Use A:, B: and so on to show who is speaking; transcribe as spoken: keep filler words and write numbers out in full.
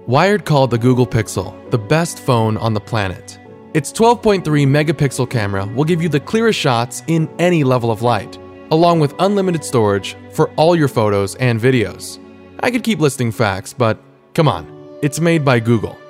A: Wired called the Google Pixel the best phone on the planet. Its twelve point three megapixel camera will give you the clearest shots in any level of light, along with unlimited storage for all your photos and videos. I could keep listing facts, but come on, it's made by Google.